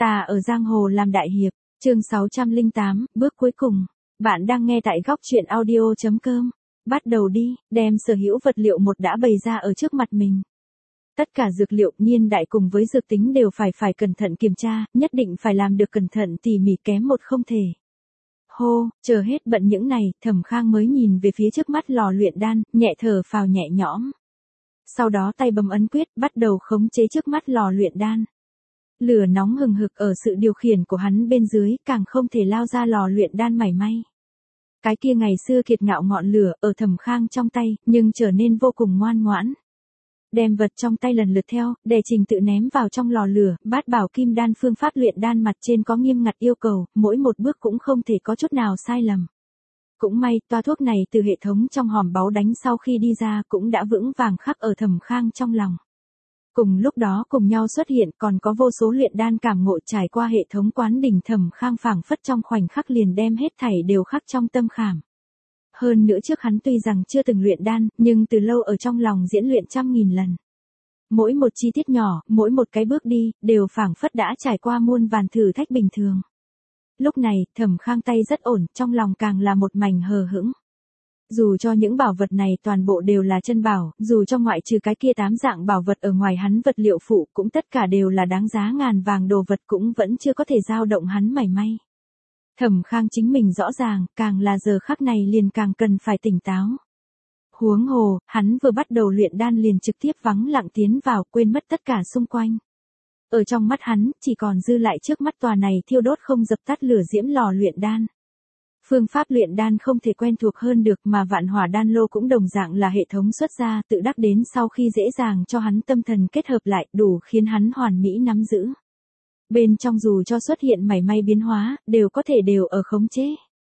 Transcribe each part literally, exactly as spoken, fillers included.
Ta ở giang hồ làm đại hiệp, chương sáu trăm lẻ tám, bước cuối cùng. Bạn đang nghe tại góc truyện audio chấm com. Bắt đầu đi, đem sở hữu vật liệu một đã bày ra ở trước mặt mình. Tất cả dược liệu, niên đại cùng với dược tính đều phải phải cẩn thận kiểm tra, nhất định phải làm được cẩn thận tỉ mỉ, kém một không thể. Hô, chờ hết bận những này, Thẩm Khang mới nhìn về phía trước mắt lò luyện đan, nhẹ thở phào nhẹ nhõm. Sau đó tay bấm ấn quyết, bắt đầu khống chế trước mắt lò luyện đan. Lửa nóng hừng hực ở sự điều khiển của hắn bên dưới, càng không thể lao ra lò luyện đan mảy may. Cái kia ngày xưa kiệt ngạo ngọn lửa ở Thẩm Khang trong tay, nhưng trở nên vô cùng ngoan ngoãn. Đem vật trong tay lần lượt theo, để trình tự ném vào trong lò lửa, Bát Bảo Kim Đan phương pháp luyện đan mặt trên có nghiêm ngặt yêu cầu, mỗi một bước cũng không thể có chút nào sai lầm. Cũng may, toa thuốc này từ hệ thống trong hòm báu đánh sau khi đi ra cũng đã vững vàng khắc ở Thẩm Khang trong lòng. Cùng lúc đó cùng nhau xuất hiện còn có vô số luyện đan cảm ngộ trải qua hệ thống quán đỉnh, Thẩm Khang phảng phất trong khoảnh khắc liền đem hết thảy đều khắc trong tâm khảm. Hơn nữa trước hắn tuy rằng chưa từng luyện đan, nhưng từ lâu ở trong lòng diễn luyện trăm nghìn lần. Mỗi một chi tiết nhỏ, mỗi một cái bước đi, đều phảng phất đã trải qua muôn vàn thử thách bình thường. Lúc này, Thẩm Khang tay rất ổn, trong lòng càng là một mảnh hờ hững. Dù cho những bảo vật này toàn bộ đều là chân bảo, dù cho ngoại trừ cái kia tám dạng bảo vật ở ngoài hắn vật liệu phụ cũng tất cả đều là đáng giá ngàn vàng đồ vật, cũng vẫn chưa có thể dao động hắn mảy may. Thẩm Khang chính mình rõ ràng, càng là giờ khắc này liền càng cần phải tỉnh táo. Huống hồ, hắn vừa bắt đầu luyện đan liền trực tiếp vắng lặng tiến vào, quên mất tất cả xung quanh. Ở trong mắt hắn, chỉ còn dư lại trước mắt tòa này thiêu đốt không dập tắt lửa diễm lò luyện đan. Phương pháp luyện đan không thể quen thuộc hơn được, mà Vạn Hỏa Đan Lô cũng đồng dạng là hệ thống xuất ra, tự đắc đến sau khi dễ dàng cho hắn tâm thần kết hợp lại, đủ khiến hắn hoàn mỹ nắm giữ. Bên trong dù cho xuất hiện mảy may biến hóa, đều có thể đều ở khống chế.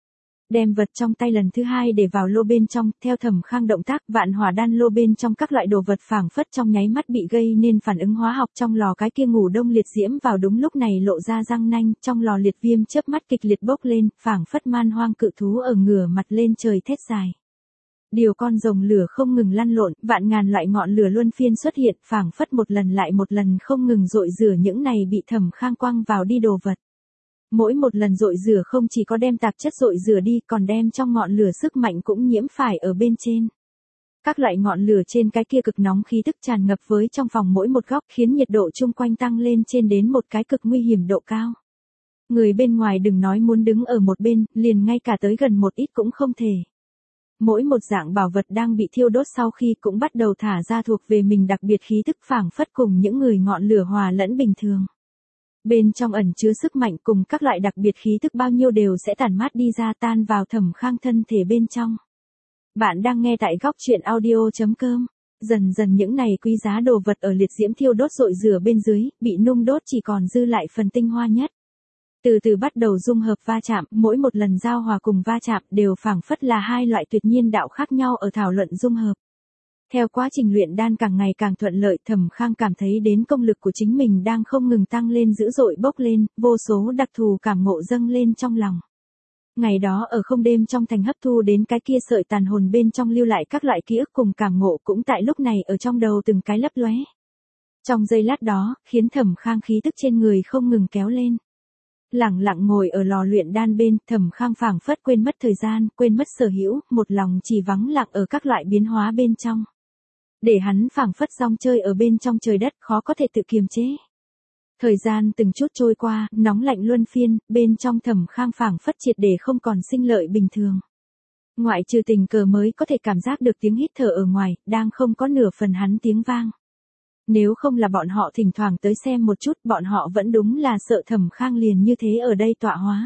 Đem vật trong tay lần thứ hai để vào lô bên trong, theo Thẩm Khang động tác, Vạn Hỏa Đan Lô bên trong các loại đồ vật phảng phất trong nháy mắt bị gây nên phản ứng hóa học, trong lò cái kia ngủ đông liệt diễm vào đúng lúc này lộ ra răng nanh, trong lò liệt viêm chớp mắt kịch liệt bốc lên, phảng phất man hoang cự thú ở ngửa mặt lên trời thét dài. Điều con rồng lửa không ngừng lăn lộn, vạn ngàn loại ngọn lửa luân phiên xuất hiện, phảng phất một lần lại một lần không ngừng dội rửa những này bị Thẩm Khang quăng vào đi đồ vật. Mỗi một lần dội rửa không chỉ có đem tạp chất dội rửa đi, còn đem trong ngọn lửa sức mạnh cũng nhiễm phải ở bên trên. Các loại ngọn lửa trên cái kia cực nóng khí tức tràn ngập với trong phòng mỗi một góc, khiến nhiệt độ chung quanh tăng lên trên đến một cái cực nguy hiểm độ cao. Người bên ngoài đừng nói muốn đứng ở một bên, liền ngay cả tới gần một ít cũng không thể. Mỗi một dạng bảo vật đang bị thiêu đốt sau khi cũng bắt đầu thả ra thuộc về mình đặc biệt khí tức, phảng phất cùng những người ngọn lửa hòa lẫn bình thường. Bên trong ẩn chứa sức mạnh cùng các loại đặc biệt khí tức bao nhiêu đều sẽ tản mát đi ra, tan vào Thẩm Khang thân thể bên trong. Bạn đang nghe tại góc truyện audio chấm com. Dần dần những này quý giá đồ vật ở liệt diễm thiêu đốt rội rửa bên dưới, bị nung đốt chỉ còn dư lại phần tinh hoa nhất. Từ từ bắt đầu dung hợp va chạm, mỗi một lần giao hòa cùng va chạm đều phảng phất là hai loại tuyệt nhiên đạo khác nhau ở thảo luận dung hợp. Theo quá trình luyện đan càng ngày càng thuận lợi, Thẩm Khang cảm thấy đến công lực của chính mình đang không ngừng tăng lên dữ dội bốc lên, vô số đặc thù cảm ngộ dâng lên trong lòng. Ngày đó ở không đêm trong thành hấp thu đến cái kia sợi tàn hồn bên trong lưu lại các loại ký ức cùng cảm ngộ cũng tại lúc này ở trong đầu từng cái lấp lóe. Trong giây lát đó, khiến Thẩm Khang khí tức trên người không ngừng kéo lên. Lặng lặng ngồi ở lò luyện đan bên, Thẩm Khang phảng phất quên mất thời gian, quên mất sở hữu, một lòng chỉ vắng lặng ở các loại biến hóa bên trong. Để hắn phảng phất rong chơi ở bên trong trời đất, khó có thể tự kiềm chế. Thời gian từng chút trôi qua, nóng lạnh luân phiên, bên trong Thẩm Khang phảng phất triệt để không còn sinh lợi bình thường. Ngoại trừ tình cờ mới có thể cảm giác được tiếng hít thở ở ngoài, đang không có nửa phần hắn tiếng vang. Nếu không là bọn họ thỉnh thoảng tới xem một chút, bọn họ vẫn đúng là sợ Thẩm Khang liền như thế ở đây tọa hóa.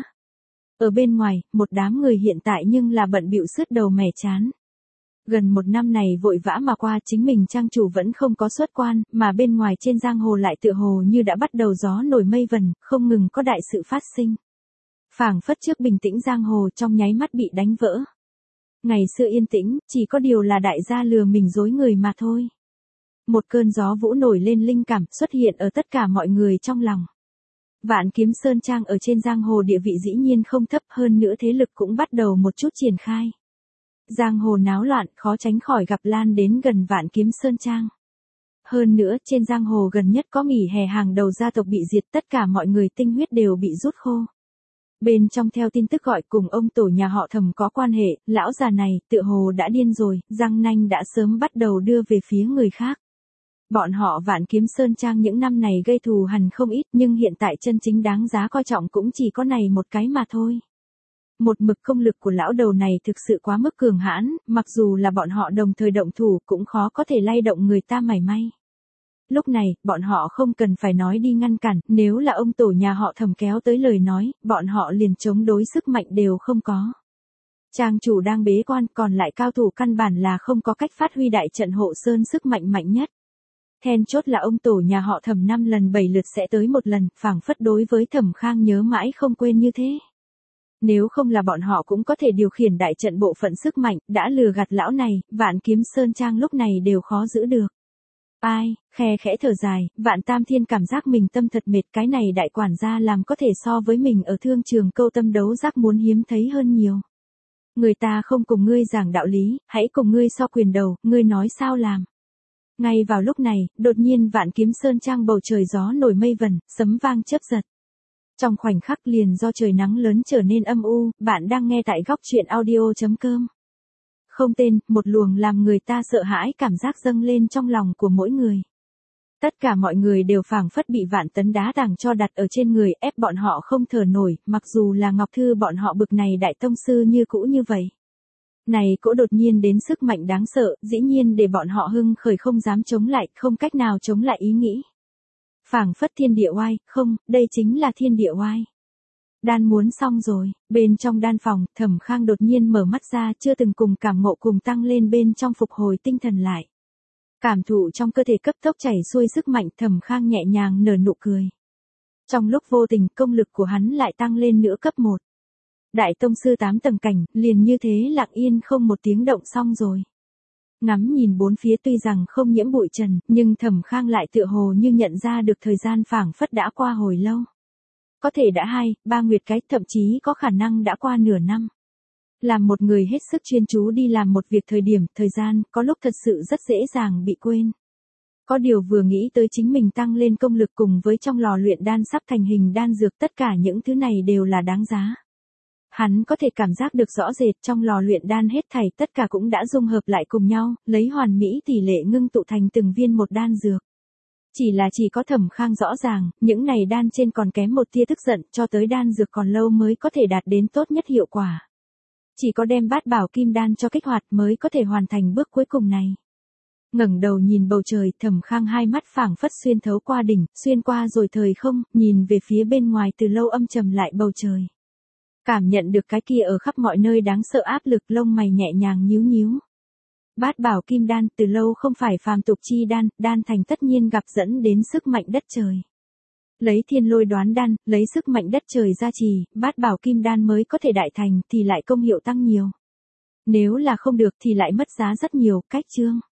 Ở bên ngoài, một đám người hiện tại nhưng là bận bịu sứt đầu mẻ chán. Gần một năm này vội vã mà qua, chính mình trang chủ vẫn không có xuất quan, mà bên ngoài trên giang hồ lại tựa hồ như đã bắt đầu gió nổi mây vần, không ngừng có đại sự phát sinh. Phảng phất trước bình tĩnh giang hồ trong nháy mắt bị đánh vỡ. Ngày xưa yên tĩnh, chỉ có điều là đại gia lừa mình dối người mà thôi. Một cơn gió vũ nổi lên linh cảm xuất hiện ở tất cả mọi người trong lòng. Vạn Kiếm Sơn Trang ở trên giang hồ địa vị dĩ nhiên không thấp, hơn nữa thế lực cũng bắt đầu một chút triển khai. Giang hồ náo loạn, khó tránh khỏi gặp lan đến gần Vạn Kiếm Sơn Trang. Hơn nữa, trên giang hồ gần nhất có nghỉ hè hàng đầu gia tộc bị diệt, tất cả mọi người tinh huyết đều bị rút khô. Bên trong theo tin tức gọi cùng ông tổ nhà họ Thẩm có quan hệ, lão già này, tựa hồ đã điên rồi, răng nanh đã sớm bắt đầu đưa về phía người khác. Bọn họ Vạn Kiếm Sơn Trang những năm này gây thù hằn không ít, nhưng hiện tại chân chính đáng giá coi trọng cũng chỉ có này một cái mà thôi. Một mực công lực của lão đầu này thực sự quá mức cường hãn, mặc dù là bọn họ đồng thời động thủ cũng khó có thể lay động người ta mảy may. Lúc này, bọn họ không cần phải nói đi ngăn cản, nếu là ông tổ nhà họ Thẩm kéo tới lời nói, bọn họ liền chống đối sức mạnh đều không có. Trang chủ đang bế quan, còn lại cao thủ căn bản là không có cách phát huy đại trận hộ sơn sức mạnh mạnh nhất. Then chốt là ông tổ nhà họ Thẩm năm lần bảy lượt sẽ tới một lần, phảng phất đối với Thẩm Khang nhớ mãi không quên như thế. Nếu không là bọn họ cũng có thể điều khiển đại trận bộ phận sức mạnh, đã lừa gạt lão này, Vạn Kiếm Sơn Trang lúc này đều khó giữ được. Ai, khe khẽ thở dài, Vạn Tam Thiên cảm giác mình tâm thật mệt, cái này đại quản gia làm có thể so với mình ở thương trường câu tâm đấu giác muốn hiếm thấy hơn nhiều. Người ta không cùng ngươi giảng đạo lý, hãy cùng ngươi so quyền đầu, ngươi nói sao làm. Ngay vào lúc này, đột nhiên Vạn Kiếm Sơn Trang bầu trời gió nổi mây vẩn, sấm vang chớp giật. Trong khoảnh khắc liền do trời nắng lớn trở nên âm u, bạn đang nghe tại góc truyện audio chấm com. Không tên, một luồng làm người ta sợ hãi cảm giác dâng lên trong lòng của mỗi người. Tất cả mọi người đều phảng phất bị vạn tấn đá tảng cho đặt ở trên người, ép bọn họ không thở nổi, mặc dù là Ngọc Thư bọn họ bực này đại tông sư như cũ như vậy. Này cỗ đột nhiên đến sức mạnh đáng sợ, dĩ nhiên để bọn họ hưng khởi không dám chống lại, không cách nào chống lại ý nghĩ. Phảng phất thiên địa oai, không, đây chính là thiên địa oai. Đan muốn xong rồi, bên trong đan phòng, Thẩm Khang đột nhiên mở mắt ra, chưa từng cùng cảm ngộ cùng tăng lên bên trong phục hồi tinh thần lại. Cảm thụ trong cơ thể cấp tốc chảy xuôi sức mạnh, Thẩm Khang nhẹ nhàng nở nụ cười. Trong lúc vô tình, công lực của hắn lại tăng lên nữa cấp một. Đại tông sư tám tầng cảnh, liền như thế lặng yên không một tiếng động xong rồi. Ngắm nhìn bốn phía tuy rằng không nhiễm bụi trần, nhưng Thẩm Khang lại tựa hồ như nhận ra được thời gian phảng phất đã qua hồi lâu. Có thể đã hai, ba nguyệt cái, thậm chí có khả năng đã qua nửa năm. Làm một người hết sức chuyên chú đi làm một việc thời điểm, thời gian, có lúc thật sự rất dễ dàng bị quên. Có điều vừa nghĩ tới chính mình tăng lên công lực cùng với trong lò luyện đan sắp thành hình đan dược, tất cả những thứ này đều là đáng giá. Hắn có thể cảm giác được rõ rệt trong lò luyện đan hết thảy tất cả cũng đã dung hợp lại cùng nhau, lấy hoàn mỹ tỷ lệ ngưng tụ thành từng viên một đan dược. Chỉ là chỉ có Thẩm Khang rõ ràng, những này đan trên còn kém một tia tức giận, cho tới đan dược còn lâu mới có thể đạt đến tốt nhất hiệu quả. Chỉ có đem bát bảo kim đan cho kích hoạt mới có thể hoàn thành bước cuối cùng này. Ngẩng đầu nhìn bầu trời, Thẩm Khang hai mắt phảng phất xuyên thấu qua đỉnh, xuyên qua rồi thời không, nhìn về phía bên ngoài từ lâu âm trầm lại bầu trời. Cảm nhận được cái kia ở khắp mọi nơi đáng sợ áp lực, lông mày nhẹ nhàng nhíu nhíu. Bát bảo kim đan từ lâu không phải phàm tục chi đan, đan thành tất nhiên gặp dẫn đến sức mạnh đất trời. Lấy thiên lôi đoán đan, lấy sức mạnh đất trời gia trì, bát bảo kim đan mới có thể đại thành thì lại công hiệu tăng nhiều. Nếu là không được thì lại mất giá rất nhiều, cách chương.